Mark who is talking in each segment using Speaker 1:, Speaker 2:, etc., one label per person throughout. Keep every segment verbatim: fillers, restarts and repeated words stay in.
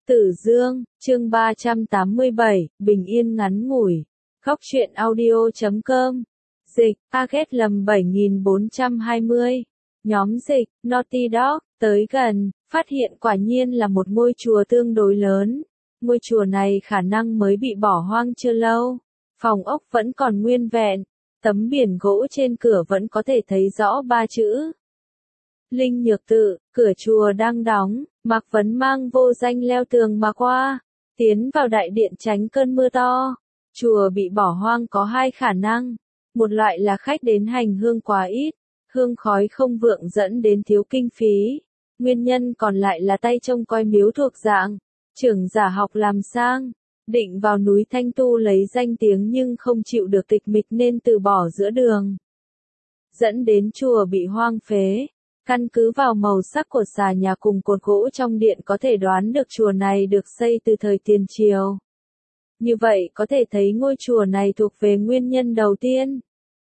Speaker 1: Tử Dương, chương ba trăm tám mươi bảy, bình yên ngắn ngủi. Góc truyện audio chấm com. Dịch, target lầm bảy nghìn bốn trăm hai mươi. Nhóm dịch, Naughty Dog, tới gần, phát hiện quả nhiên là một ngôi chùa tương đối lớn. Ngôi chùa này khả năng mới bị bỏ hoang chưa lâu. Phòng ốc vẫn còn nguyên vẹn. Tấm biển gỗ trên cửa vẫn có thể thấy rõ ba chữ. Linh Nhược Tự, cửa chùa đang đóng, Mạc Vấn mang Vô Danh leo tường mà qua, tiến vào đại điện tránh cơn mưa to. Chùa bị bỏ hoang có hai khả năng, một loại là khách đến hành hương quá ít, hương khói không vượng dẫn đến thiếu kinh phí, nguyên nhân còn lại là tay trông coi miếu thuộc dạng, trưởng giả học làm sang, định vào núi Thanh Tu lấy danh tiếng nhưng không chịu được tịch mịch nên từ bỏ giữa đường, dẫn đến chùa bị hoang phế. Căn cứ vào màu sắc của xà nhà cùng cột gỗ trong điện có thể đoán được chùa này được xây từ thời tiền triều. Như vậy có thể thấy ngôi chùa này thuộc về nguyên nhân đầu tiên.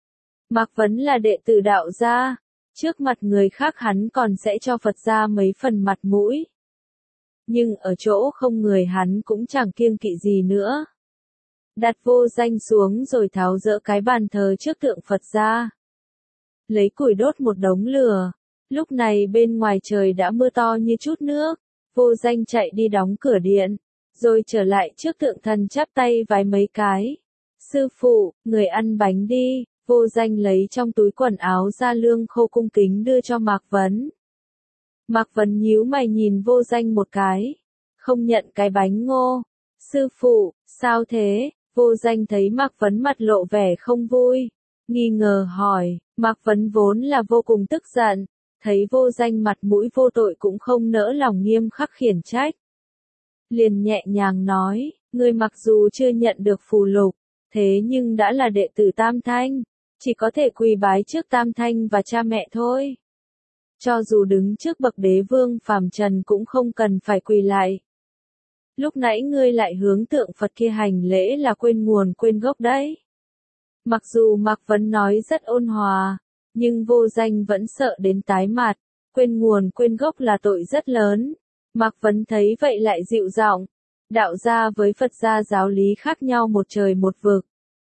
Speaker 1: Mạc Vấn là đệ tử đạo gia, trước mặt người khác hắn còn sẽ cho Phật gia mấy phần mặt mũi. Nhưng ở chỗ không người hắn cũng chẳng kiêng kỵ gì nữa. Đặt Vô Danh xuống rồi tháo dỡ cái bàn thờ trước tượng Phật gia. Lấy củi đốt một đống lửa. Lúc này bên ngoài trời đã mưa to như chút nước, Vô Danh chạy đi đóng cửa điện, rồi trở lại trước tượng thần chắp tay vái mấy cái. Sư phụ, người ăn bánh đi, Vô Danh lấy trong túi quần áo ra lương khô cung kính đưa cho Mạc Vấn. Mạc Vấn nhíu mày nhìn Vô Danh một cái, không nhận cái bánh ngô. Sư phụ, sao thế? Vô Danh thấy Mạc Vấn mặt lộ vẻ không vui, nghi ngờ hỏi, Mạc Vấn vốn là vô cùng tức giận. Thấy Vô Danh mặt mũi vô tội cũng không nỡ lòng nghiêm khắc khiển trách. Liền nhẹ nhàng nói, ngươi mặc dù chưa nhận được phù lục, thế nhưng đã là đệ tử Tam Thanh, chỉ có thể quỳ bái trước Tam Thanh và cha mẹ thôi. Cho dù đứng trước bậc đế vương phàm trần cũng không cần phải quỳ lại. Lúc nãy ngươi lại hướng tượng Phật kia hành lễ là quên nguồn quên gốc đấy. Mặc dù Mạc Vấn nói rất ôn hòa, nhưng Vô Danh vẫn sợ đến tái mặt, quên nguồn quên gốc là tội rất lớn. Mạc Vấn thấy vậy lại dịu giọng, đạo gia với Phật gia giáo lý khác nhau một trời một vực.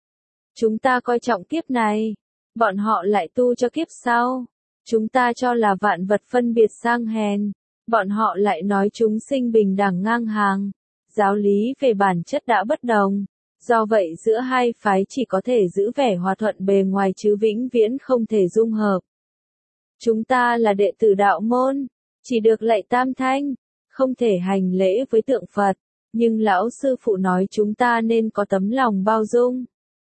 Speaker 1: Chúng ta coi trọng kiếp này, bọn họ lại tu cho kiếp sau. Chúng ta cho là vạn vật phân biệt sang hèn, bọn họ lại nói chúng sinh bình đẳng ngang hàng. Giáo lý về bản chất đã bất đồng. Do vậy giữa hai phái chỉ có thể giữ vẻ hòa thuận bề ngoài chứ vĩnh viễn không thể dung hợp. Chúng ta là đệ tử đạo môn, chỉ được lạy Tam Thanh, không thể hành lễ với tượng Phật, nhưng lão sư phụ nói chúng ta nên có tấm lòng bao dung.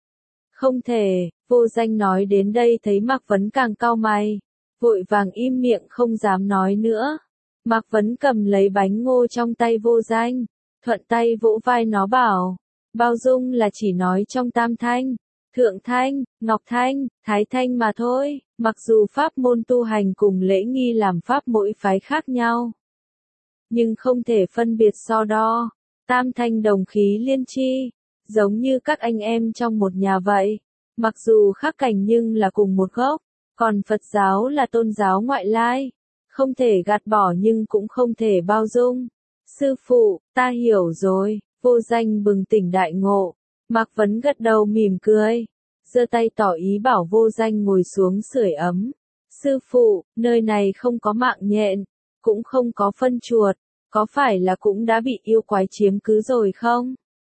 Speaker 1: Không thể, Vô Danh nói đến đây thấy Mạc Vấn càng cau mày, vội vàng im miệng không dám nói nữa. Mạc Vấn cầm lấy bánh ngô trong tay Vô Danh, thuận tay vỗ vai nó bảo. Bao dung là chỉ nói trong Tam Thanh, Thượng Thanh, Ngọc Thanh, Thái Thanh mà thôi, mặc dù pháp môn tu hành cùng lễ nghi làm pháp mỗi phái khác nhau. Nhưng không thể phân biệt so đo, Tam Thanh đồng khí liên chi, giống như các anh em trong một nhà vậy, mặc dù khác cảnh nhưng là cùng một gốc, còn Phật giáo là tôn giáo ngoại lai, không thể gạt bỏ nhưng cũng không thể bao dung. Sư phụ, ta hiểu rồi. Vô Danh bừng tỉnh đại ngộ, Mạc Vấn gật đầu mỉm cười, giơ tay tỏ ý bảo Vô Danh ngồi xuống sưởi ấm. Sư phụ, nơi này không có mạng nhện, cũng không có phân chuột, có phải là cũng đã bị yêu quái chiếm cứ rồi không?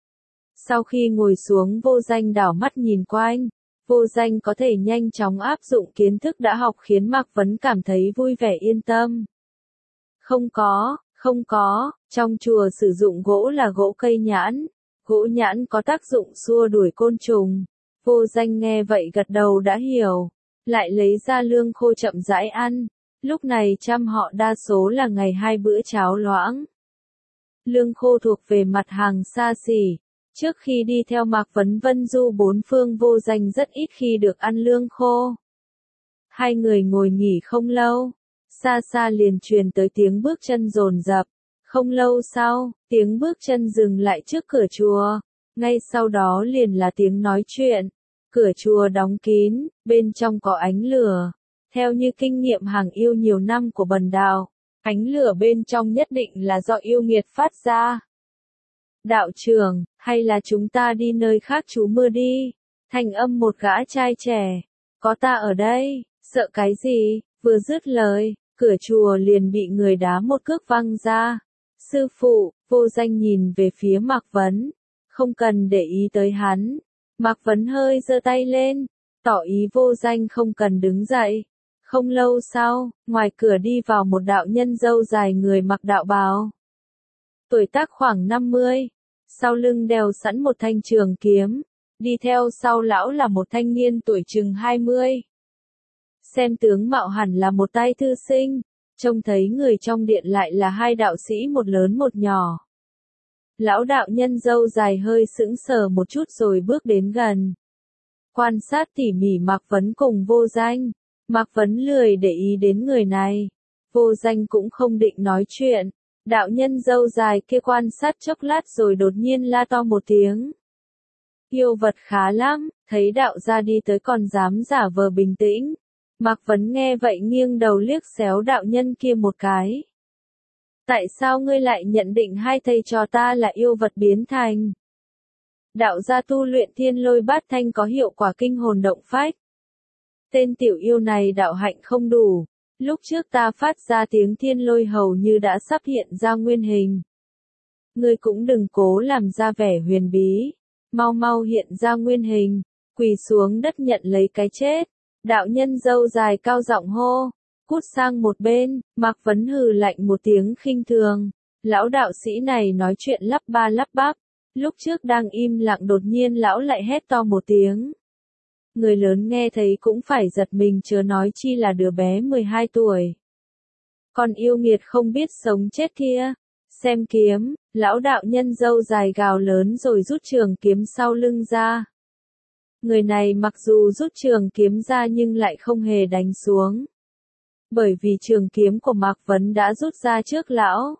Speaker 1: Sau khi ngồi xuống Vô Danh đảo mắt nhìn quanh, Vô Danh có thể nhanh chóng áp dụng kiến thức đã học khiến Mạc Vấn cảm thấy vui vẻ yên tâm. Không có. Không có, trong chùa sử dụng gỗ là gỗ cây nhãn, gỗ nhãn có tác dụng xua đuổi côn trùng. Vô Danh nghe vậy gật đầu đã hiểu, lại lấy ra lương khô chậm rãi ăn, lúc này trăm họ đa số là ngày hai bữa cháo loãng. Lương khô thuộc về mặt hàng xa xỉ, trước khi đi theo Mạc Vấn vân du bốn phương Vô Danh rất ít khi được ăn lương khô. Hai người ngồi nghỉ không lâu. Xa xa liền truyền tới tiếng bước chân dồn dập. Không lâu sau, tiếng bước chân dừng lại trước cửa chùa. Ngay sau đó liền là tiếng nói chuyện. Cửa chùa đóng kín, bên trong có ánh lửa. Theo như kinh nghiệm hàng yêu nhiều năm của Bần Đạo, Ánh lửa bên trong nhất định là do yêu nghiệt phát ra. Đạo trưởng, hay là chúng ta đi nơi khác trú mưa đi? Thanh âm một gã trai trẻ. Có ta ở đây, sợ cái gì? Vừa dứt lời, cửa chùa liền bị người đá một cước văng ra. Sư phụ, Vô Danh nhìn về phía Mạc Vấn. Không cần để ý tới hắn. Mạc Vấn hơi giơ tay lên, tỏ ý Vô Danh không cần đứng dậy. Không lâu sau, ngoài cửa đi vào một đạo nhân râu dài người mặc đạo bào. Tuổi tác khoảng năm mươi, sau lưng đeo sẵn một thanh trường kiếm, đi theo sau lão là một thanh niên tuổi chừng hai mươi. Xem tướng mạo hẳn là một tay thư sinh, trông thấy người trong điện lại là hai đạo sĩ một lớn một nhỏ. Lão đạo nhân râu dài hơi sững sờ một chút rồi bước đến gần. Quan sát tỉ mỉ Mạc Vấn cùng Vô Danh. Mạc Vấn lười để ý đến người này. Vô Danh cũng không định nói chuyện. Đạo nhân râu dài kia quan sát chốc lát rồi đột nhiên la to một tiếng. Yêu vật khá lắm, thấy đạo gia đi tới còn dám giả vờ bình tĩnh. Mạc Vấn nghe vậy nghiêng đầu liếc xéo đạo nhân kia một cái. Tại sao ngươi lại nhận định hai thầy trò ta là yêu vật biến thành? Đạo gia tu luyện thiên lôi bát thanh có hiệu quả kinh hồn động phách. Tên tiểu yêu này đạo hạnh không đủ. Lúc trước ta phát ra tiếng thiên lôi hầu như đã sắp hiện ra nguyên hình. Ngươi cũng đừng cố làm ra vẻ huyền bí. Mau mau hiện ra nguyên hình. Quỳ xuống đất nhận lấy cái chết. Đạo nhân râu dài cao giọng hô. Cút sang một bên, Mạc Vấn hừ lạnh một tiếng khinh thường. Lão đạo sĩ này nói chuyện lắp ba lắp bắp. Lúc trước đang im lặng đột nhiên lão lại hét to một tiếng. Người lớn nghe thấy cũng phải giật mình chớ nói chi là đứa bé mười hai tuổi. Còn yêu nghiệt không biết sống chết kia. Xem kiếm, lão đạo nhân râu dài gào lớn rồi rút trường kiếm sau lưng ra. Người này mặc dù rút trường kiếm ra nhưng lại không hề đánh xuống. Bởi vì trường kiếm của Mạc Vấn đã rút ra trước lão.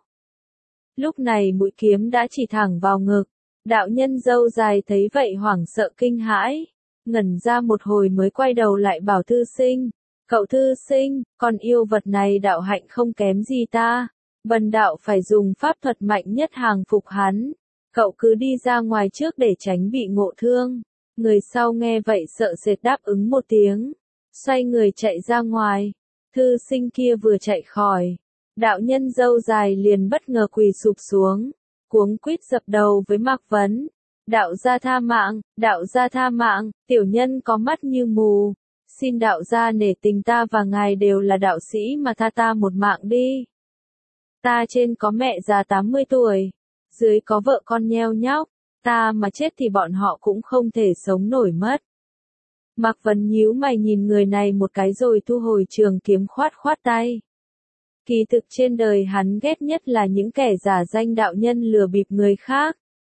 Speaker 1: Lúc này mũi kiếm đã chỉ thẳng vào ngực. Đạo nhân râu dài thấy vậy hoảng sợ kinh hãi. Ngẩn ra một hồi mới quay đầu lại bảo thư sinh. Cậu thư sinh, con yêu vật này đạo hạnh không kém gì ta. Bần đạo phải dùng pháp thuật mạnh nhất hàng phục hắn. Cậu cứ đi ra ngoài trước để tránh bị ngộ thương. Người sau nghe vậy sợ sệt đáp ứng một tiếng. Xoay người chạy ra ngoài. Thư sinh kia vừa chạy khỏi. Đạo nhân râu dài liền bất ngờ quỳ sụp xuống. Cuống quýt dập đầu với Mạc Vấn. Đạo gia tha mạng, đạo gia tha mạng, tiểu nhân có mắt như mù. Xin đạo gia nể tình ta và ngài đều là đạo sĩ mà tha ta một mạng đi. Ta trên có mẹ già tám mươi tuổi, dưới có vợ con nheo nhóc, ta mà chết thì bọn họ cũng không thể sống nổi mất. Mạc Vấn nhíu mày nhìn người này một cái rồi thu hồi trường kiếm khoát khoát tay. Kỳ thực trên đời hắn ghét nhất là những kẻ giả danh đạo nhân lừa bịp người khác.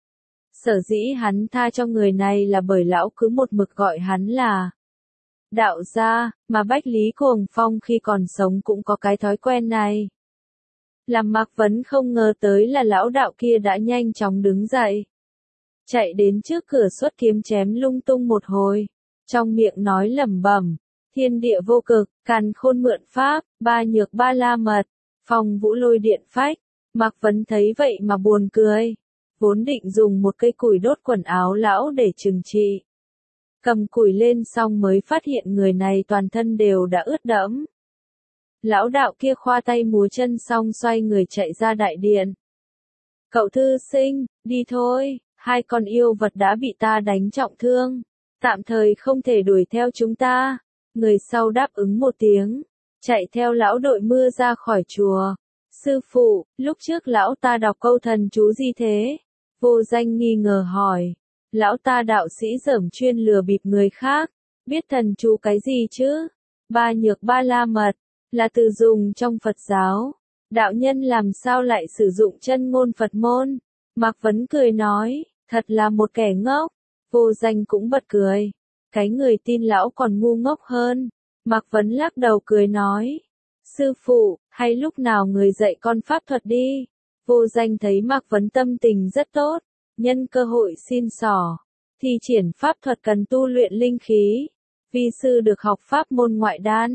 Speaker 1: Sở dĩ hắn tha cho người này là bởi lão cứ một mực gọi hắn là đạo gia, mà Bách Lý Cuồng Phong khi còn sống cũng có cái thói quen này. Làm Mạc Vấn không ngờ tới là lão đạo kia đã nhanh chóng đứng dậy. Chạy đến trước cửa xuất kiếm chém lung tung một hồi. Trong miệng nói lẩm bẩm, thiên địa vô cực, càn khôn mượn pháp, ba nhược ba la mật, phong vũ lôi điện phách. Mạc Vấn thấy vậy mà buồn cười. Vốn định dùng một cây củi đốt quần áo lão để trừng trị. Cầm củi lên xong mới phát hiện người này toàn thân đều đã ướt đẫm. Lão đạo kia khoa tay múa chân xong xoay người chạy ra đại điện. Cậu thư sinh, đi thôi, hai con yêu vật đã bị ta đánh trọng thương. Tạm thời không thể đuổi theo chúng ta. Người sau đáp ứng một tiếng. Chạy theo lão đội mưa ra khỏi chùa. Sư phụ, lúc trước lão ta đọc câu thần chú gì thế? Vô Danh nghi ngờ hỏi. Lão ta đạo sĩ dởm chuyên lừa bịp người khác. Biết thần chú cái gì chứ? Ba nhược ba la mật. Là từ dùng trong Phật giáo. Đạo nhân làm sao lại sử dụng chân ngôn Phật môn? Mạc Vấn cười nói. Thật là một kẻ ngốc. Vô Danh cũng bật cười. Cái người tin lão còn ngu ngốc hơn. Mạc Vấn lắc đầu cười nói. Sư phụ, hay lúc nào người dạy con pháp thuật đi. Vô Danh thấy Mạc Vấn tâm tình rất tốt. Nhân cơ hội xin xỏ. Thi triển pháp thuật cần tu luyện linh khí. Vi sư được học pháp môn ngoại đan.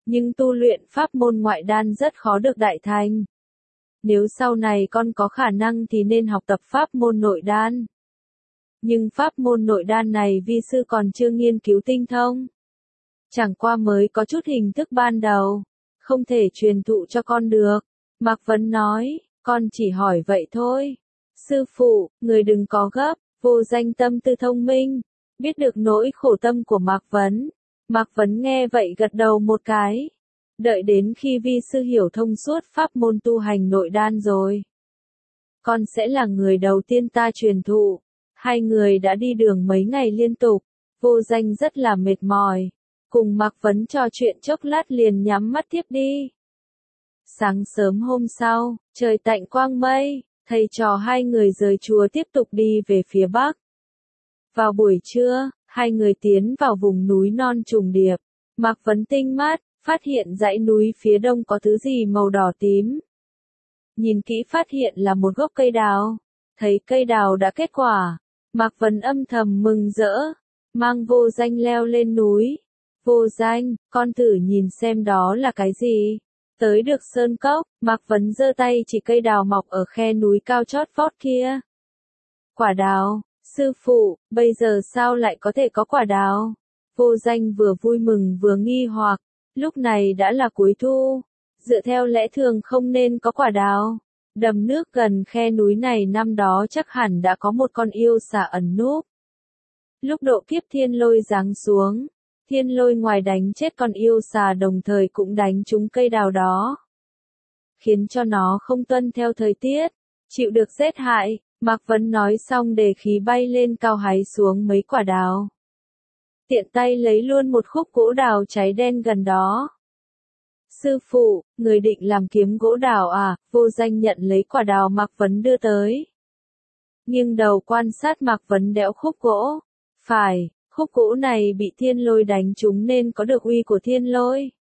Speaker 1: Nhưng tu luyện pháp môn ngoại đan rất khó được đại thành. Nếu sau này con có khả năng thì nên học tập pháp môn nội đan. Nhưng pháp môn nội đan này vi sư còn chưa nghiên cứu tinh thông. Chẳng qua mới có chút hình thức ban đầu, không thể truyền thụ cho con được. Mạc Vấn nói, con chỉ hỏi vậy thôi. Sư phụ, người đừng có gấp, Vô Danh tâm tư thông minh, biết được nỗi khổ tâm của Mạc Vấn. Mạc Vấn nghe vậy gật đầu một cái. Đợi đến khi vi sư hiểu thông suốt pháp môn tu hành nội đan rồi, con sẽ là người đầu tiên ta truyền thụ. Hai người đã đi đường mấy ngày liên tục, Vô Danh rất là mệt mỏi. Cùng Mạc Vấn trò chuyện chốc lát liền nhắm mắt tiếp đi. Sáng sớm hôm sau, trời tạnh quang mây, thầy trò hai người rời chùa tiếp tục đi về phía bắc. Vào buổi trưa, hai người tiến vào vùng núi non trùng điệp. Mạc Vấn tinh mắt, phát hiện dãy núi phía đông có thứ gì màu đỏ tím. Nhìn kỹ phát hiện là một gốc cây đào. Thấy cây đào đã kết quả, Mạc Vấn âm thầm mừng rỡ, mang Vô Danh leo lên núi. Vô Danh, con thử nhìn xem đó là cái gì. Tới được sơn cốc, Mạc Vấn giơ tay chỉ cây đào mọc ở khe núi cao chót vót kia. Quả đào, sư phụ, bây giờ sao lại có thể có quả đào? Vô Danh vừa vui mừng vừa nghi hoặc, lúc này đã là cuối thu, dựa theo lẽ thường không nên có quả đào. Đầm nước gần khe núi này năm đó chắc hẳn đã có một con yêu xà ẩn núp. Lúc độ kiếp thiên lôi giáng xuống, thiên lôi ngoài đánh chết con yêu xà đồng thời cũng đánh trúng cây đào đó, khiến cho nó không tuân theo thời tiết, chịu được rét hại. Mạc Vấn nói xong đề khí bay lên cao hái xuống mấy quả đào. Tiện tay lấy luôn một khúc gỗ đào cháy đen gần đó. Sư phụ, người định làm kiếm gỗ đào à? Vô Danh nhận lấy quả đào Mạc Vấn đưa tới. Nghiêng đầu quan sát Mạc Vấn đẽo khúc gỗ. Phải, khúc gỗ này bị thiên lôi đánh trúng nên có được uy của thiên lôi.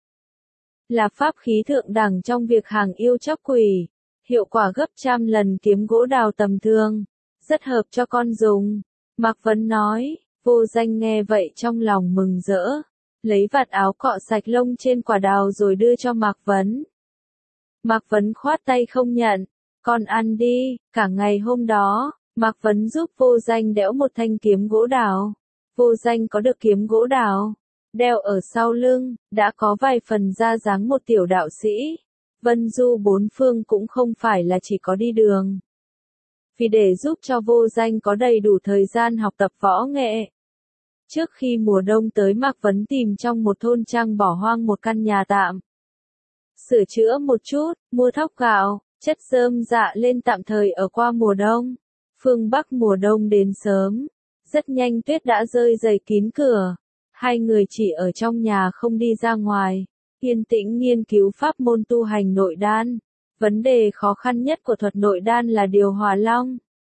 Speaker 1: Là pháp khí thượng đẳng trong việc hàng yêu chóc quỷ. Hiệu quả gấp trăm lần kiếm gỗ đào tầm thường. Rất hợp cho con dùng. Mạc Vấn nói. Vô Danh nghe vậy trong lòng mừng rỡ. Lấy vạt áo cọ sạch lông trên quả đào rồi đưa cho Mạc Vấn. Mạc Vấn khoát tay không nhận. Con ăn đi. Cả ngày hôm đó, Mạc Vấn giúp Vô Danh đẽo một thanh kiếm gỗ đào. Vô Danh có được kiếm gỗ đào, đeo ở sau lưng, đã có vài phần ra dáng một tiểu đạo sĩ. Vân du bốn phương cũng không phải là chỉ có đi đường. Vì để giúp cho Vô Danh có đầy đủ thời gian học tập võ nghệ. Trước khi mùa đông tới, Mạc Vấn tìm trong một thôn trang bỏ hoang một căn nhà tạm. Sửa chữa một chút, mua thóc gạo, chất rơm dạ lên tạm thời ở qua mùa đông. Phương Bắc mùa đông đến sớm. Rất nhanh tuyết đã rơi dày kín cửa. Hai người chỉ ở trong nhà không đi ra ngoài. Yên tĩnh nghiên cứu pháp môn tu hành nội đan. Vấn đề khó khăn nhất của thuật nội đan là điều hòa long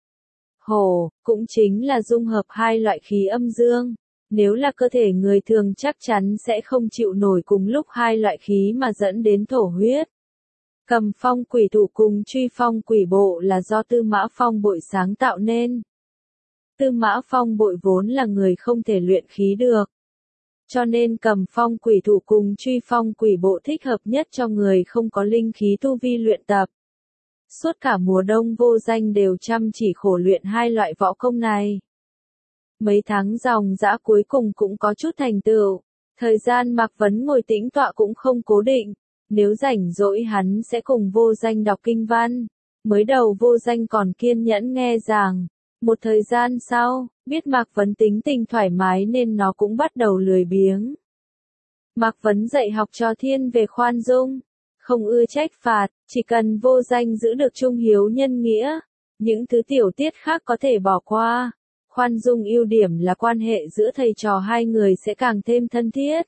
Speaker 1: hổ, cũng chính là dung hợp hai loại khí âm dương. Nếu là cơ thể người thường chắc chắn sẽ không chịu nổi cùng lúc hai loại khí mà dẫn đến thổ huyết. Cầm phong quỷ thủ cùng truy phong quỷ bộ là do Tư Mã Phong Bội sáng tạo nên. Tư Mã Phong Bội vốn là người không thể luyện khí được. Cho nên cầm phong quỷ thủ cùng truy phong quỷ bộ thích hợp nhất cho người không có linh khí tu vi luyện tập. Suốt cả mùa đông Vô Danh đều chăm chỉ khổ luyện hai loại võ công này. Mấy tháng dòng dã cuối cùng cũng có chút thành tựu. Thời gian Mạc Vấn ngồi tĩnh tọa cũng không cố định. Nếu rảnh rỗi hắn sẽ cùng Vô Danh đọc kinh văn. Mới đầu Vô Danh còn kiên nhẫn nghe giảng. Một thời gian sau, biết Mạc Vấn tính tình thoải mái nên nó cũng bắt đầu lười biếng. Mạc Vấn dạy học trò thiên về khoan dung, không ưa trách phạt, chỉ cần Vô Danh giữ được trung hiếu nhân nghĩa. Những thứ tiểu tiết khác có thể bỏ qua. Khoan dung ưu điểm là quan hệ giữa thầy trò hai người sẽ càng thêm thân thiết.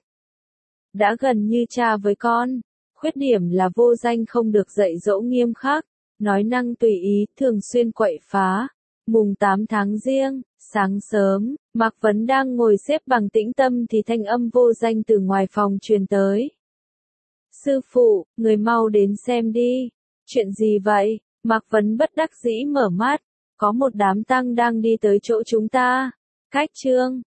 Speaker 1: Đã gần như cha với con. Khuyết điểm là Vô Danh không được dạy dỗ nghiêm khắc, nói năng tùy ý, thường xuyên quậy phá. Mùng tám tháng Giêng, sáng sớm, Mạc Vấn đang ngồi xếp bằng tĩnh tâm thì thanh âm Vô Danh từ ngoài phòng truyền tới. Sư phụ, người mau đến xem đi. Chuyện gì vậy? Mạc Vấn bất đắc dĩ mở mắt. Có một đám tăng đang đi tới chỗ chúng ta. Cách chương